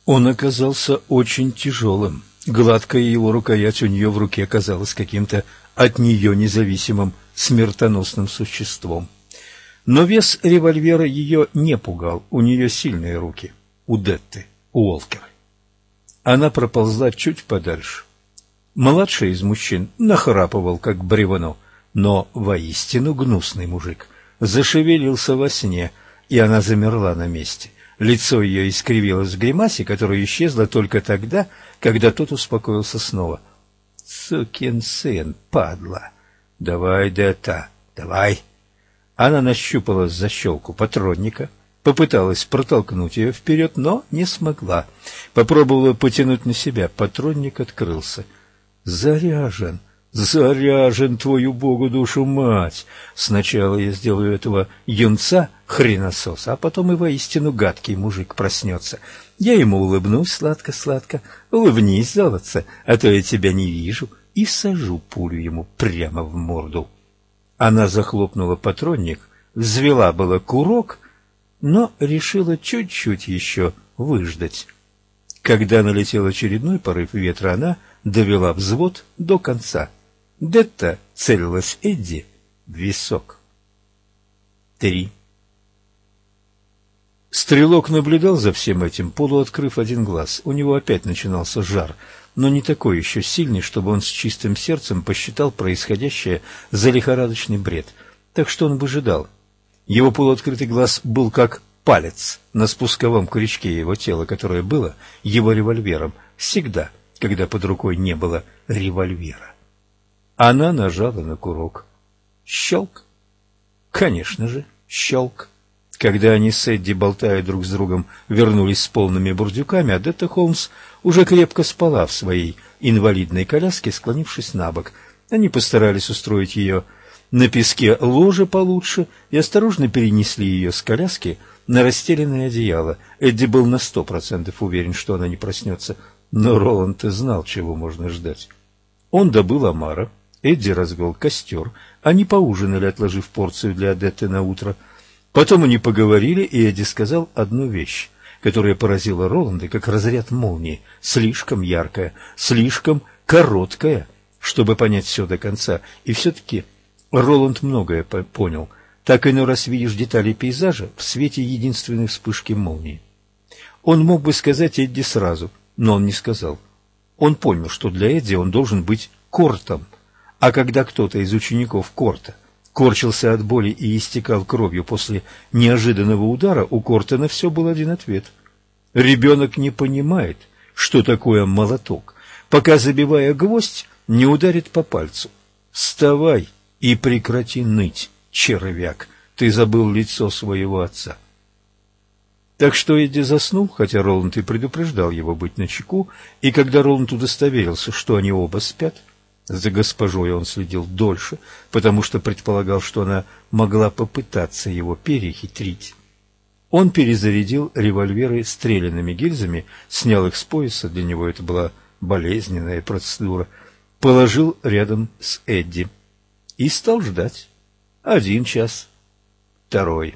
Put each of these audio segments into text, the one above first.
Он оказался очень тяжелым. Гладкая его рукоять у нее в руке казалась каким-то от нее независимым смертоносным существом. Но вес револьвера ее не пугал, у нее сильные руки, у Детты Уолкер. Она проползла чуть подальше. Младший из мужчин нахрапывал, как бревно, но воистину гнусный мужик зашевелился во сне, и она замерла на месте. Лицо ее искривилось в гримасе, которая исчезла только тогда, когда тот успокоился снова. «Сукин сын, падла! Давай, Детта, давай!» Она нащупала защелку патронника, попыталась протолкнуть ее вперед, но не смогла. Попробовала потянуть на себя, патронник открылся. «Заряжен! Заряжен, твою Богу душу мать! Сначала я сделаю этого юнца хренососа, а потом и воистину гадкий мужик проснется. Я ему улыбнусь сладко-сладко. Улыбнись, золотце, а то я тебя не вижу, и сажу пулю ему прямо в морду». Она захлопнула патронник, взвела было курок, но решила чуть-чуть еще выждать. Когда налетел очередной порыв ветра, она довела взвод до конца. Детта целилась Эдди в висок. 3. Стрелок наблюдал за всем этим, полуоткрыв один глаз. У него опять начинался жар, но не такой еще сильный, чтобы он с чистым сердцем посчитал происходящее за лихорадочный бред. Так что он выжидал. Его полуоткрытый глаз был как палец на спусковом крючке его тела, которое было его револьвером всегда, когда под рукой не было револьвера. Она нажала на курок. Щелк. Конечно же, щелк. Когда они с Эдди, болтая друг с другом, вернулись с полными бурдюками, а Детта Холмс уже крепко спала в своей инвалидной коляске, склонившись на бок. Они постарались устроить ее на песке ложе получше и осторожно перенесли ее с коляски на расстеленное одеяло. Эдди был на 100% уверен, что она не проснется, но Роланд и знал, чего можно ждать. Он добыл омара, Эдди развел костер, они поужинали, отложив порцию для Детты на утро. Потом они поговорили, и Эдди сказал одну вещь, которая поразила Роланда как разряд молнии, слишком яркая, слишком короткая, чтобы понять все до конца. И все-таки Роланд многое понял. Так иной раз видишь детали пейзажа в свете единственной вспышки молнии. Он мог бы сказать Эдди сразу, но он не сказал. Он понял, что для Эдди он должен быть Кортом, а когда кто-то из учеников Корта корчился от боли и истекал кровью после неожиданного удара, у Кортона все был один ответ. Ребенок не понимает, что такое молоток, пока, забивая гвоздь, не ударит по пальцу. Вставай и прекрати ныть, червяк, ты забыл лицо своего отца. Так что Эдди заснул, хотя Роланд и предупреждал его быть начеку, и когда Роланд удостоверился, что они оба спят, за госпожой он следил дольше, потому что предполагал, что она могла попытаться его перехитрить. Он перезарядил револьверы стрелянными гильзами, снял их с пояса, для него это была болезненная процедура, положил рядом с Эдди и стал ждать. 1 час, 2,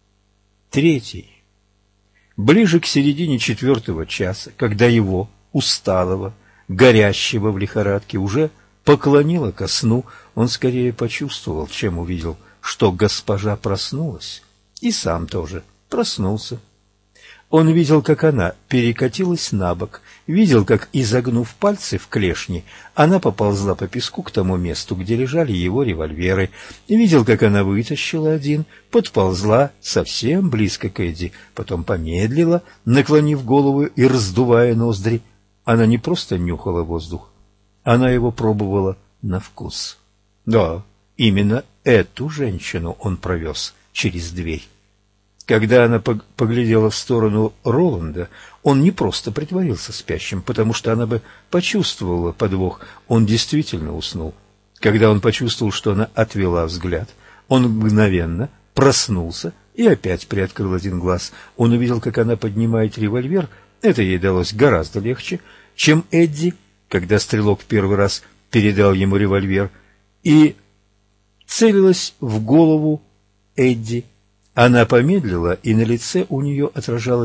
3. Ближе к середине 4 часа, когда его, усталого, горящего в лихорадке, уже поклонило ко сну, он скорее почувствовал, чем увидел, что госпожа проснулась, и сам тоже проснулся. Он видел, как она перекатилась на бок, видел, как, изогнув пальцы в клешни, она поползла по песку к тому месту, где лежали его револьверы, и видел, как она вытащила один, подползла совсем близко к Эдди, потом помедлила, наклонив голову и раздувая ноздри. Она не просто нюхала воздух, она его пробовала на вкус. Да, именно эту женщину он провез через дверь. Когда она поглядела в сторону Роланда, он не просто притворился спящим, потому что она бы почувствовала подвох. Он действительно уснул. Когда он почувствовал, что она отвела взгляд, он мгновенно проснулся и опять приоткрыл один глаз. Он увидел, как она поднимает револьвер. Это ей далось гораздо легче, чем Эдди, когда стрелок в первый раз передал ему револьвер, и целилась в голову Эдди. Она помедлила, и на лице у нее отражалось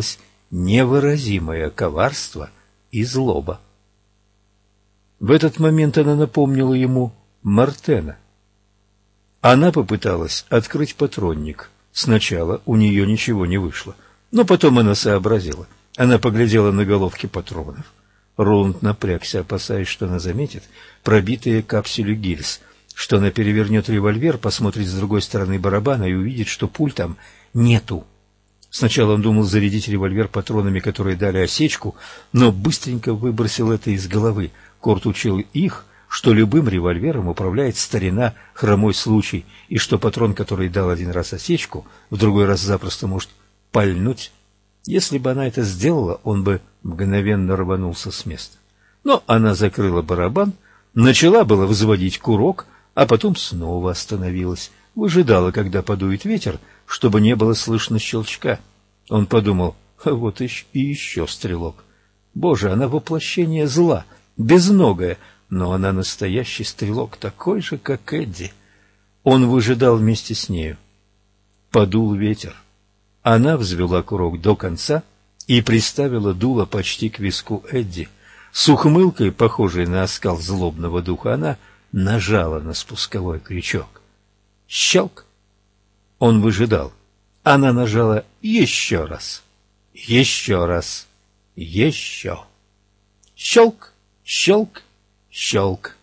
невыразимое коварство и злоба. В этот момент она напомнила ему Мартена. Она попыталась открыть патронник. Сначала у нее ничего не вышло, но потом она сообразила. Она поглядела на головки патронов. Роланд напрягся, опасаясь, что она заметит пробитые капсюли гильз, что она перевернет револьвер, посмотрит с другой стороны барабана и увидит, что пуль там нету. Сначала он думал зарядить револьвер патронами, которые дали осечку, но быстренько выбросил это из головы. Корт учил их, что любым револьвером управляет старина хромой случай, и что патрон, который дал один раз осечку, в другой раз запросто может пальнуть. Если бы она это сделала, он бы мгновенно рванулся с места. Но она закрыла барабан, начала было взводить курок, а потом снова остановилась, выжидала, когда подует ветер, чтобы не было слышно щелчка. Он подумал: вот и еще стрелок. Боже, она воплощение зла, безногая, но она настоящий стрелок, такой же, как Эдди. Он выжидал вместе с нею. Подул ветер. Она взвела курок до конца и приставила дуло почти к виску Эдди. С ухмылкой, похожей на оскал злобного духа, она нажала на спусковой крючок. Щелк! Он выжидал. Она нажала еще раз. Еще раз. Еще. Щелк! Щелк! Щелк!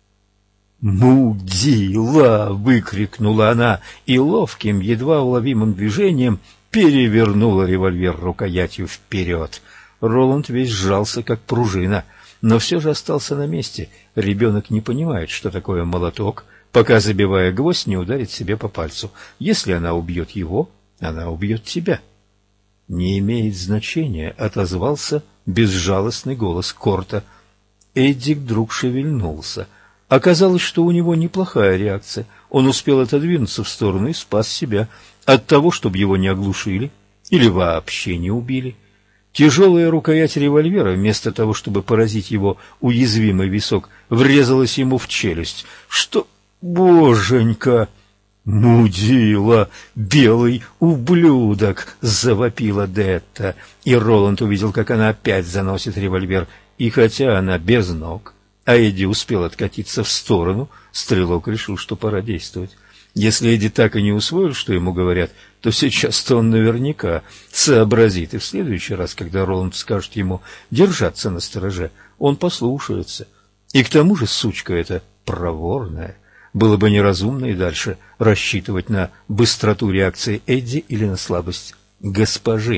«Мудила!» — выкрикнула она и ловким, едва уловимым движением перевернула револьвер рукоятью вперед. Роланд весь сжался, как пружина, но все же остался на месте. Ребенок не понимает, что такое молоток, пока, забивая гвоздь, не ударит себе по пальцу. Если она убьет его, она убьет тебя. «Не имеет значения», — отозвался безжалостный голос Корта. Эдди вдруг шевельнулся. Оказалось, что у него неплохая реакция. Он успел отодвинуться в сторону и спас себя от того, чтобы его не оглушили или вообще не убили. Тяжелая рукоять револьвера, вместо того, чтобы поразить его уязвимый висок, врезалась ему в челюсть. «Что? Боженька!» «Мудила! Белый ублюдок!» — завопила Детта. И Роланд увидел, как она опять заносит револьвер. И хотя она без ног, а Эдди успел откатиться в сторону, стрелок решил, что пора действовать. Если Эдди так и не усвоил, что ему говорят, то сейчас-то он наверняка сообразит, и в следующий раз, когда Роланд скажет ему держаться настороже, он послушается. И к тому же сучка эта проворная. Было бы неразумно и дальше рассчитывать на быстроту реакции Эдди или на слабость госпожи.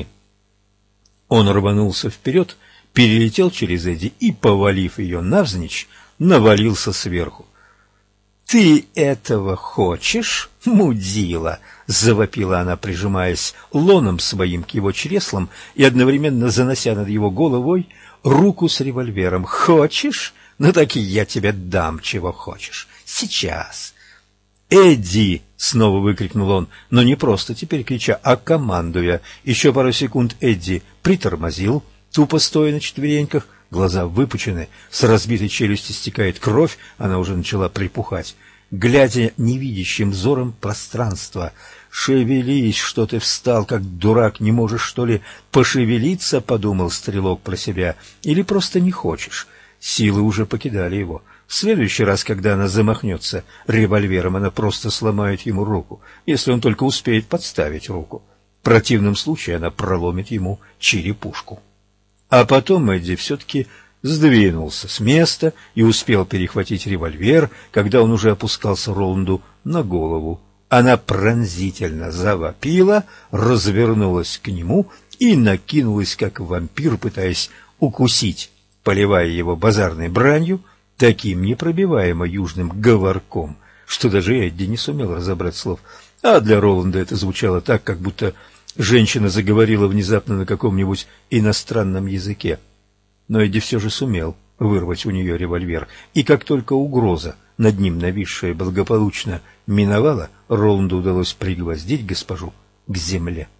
Он рванулся вперед, перелетел через Эдди и, повалив ее навзничь, навалился сверху. «Ты этого хочешь, мудила?» — завопила она, прижимаясь лоном своим к его чреслам и одновременно занося над его головой руку с револьвером. «Хочешь? Ну так и я тебе дам, чего хочешь. Сейчас!» «Эдди!» — снова выкрикнул он, но не просто теперь крича, а командуя. Еще пару секунд Эдди притормозил, тупо стоя на четвереньках, глаза выпучены, с разбитой челюсти стекает кровь, она уже начала припухать. Глядя невидящим взором пространства, «Шевелись, что ты встал, как дурак, не можешь, что ли, пошевелиться?» — подумал стрелок про себя. «Или просто не хочешь?» Силы уже покидали его. В следующий раз, когда она замахнется револьвером, она просто сломает ему руку, если он только успеет подставить руку. В противном случае она проломит ему черепушку. А потом Эдди все-таки сдвинулся с места и успел перехватить револьвер, когда он уже опускался Роланду на голову. Она пронзительно завопила, развернулась к нему и накинулась, как вампир, пытаясь укусить, поливая его базарной бранью, таким непробиваемо южным говорком, что даже Эдди не сумел разобрать слов. А для Роланда это звучало так, как будто женщина заговорила внезапно на каком-нибудь иностранном языке. Но Эдди все же сумел вырвать у нее револьвер, и как только угроза, над ним нависшая, благополучно миновала, Роланду удалось пригвоздить госпожу к земле.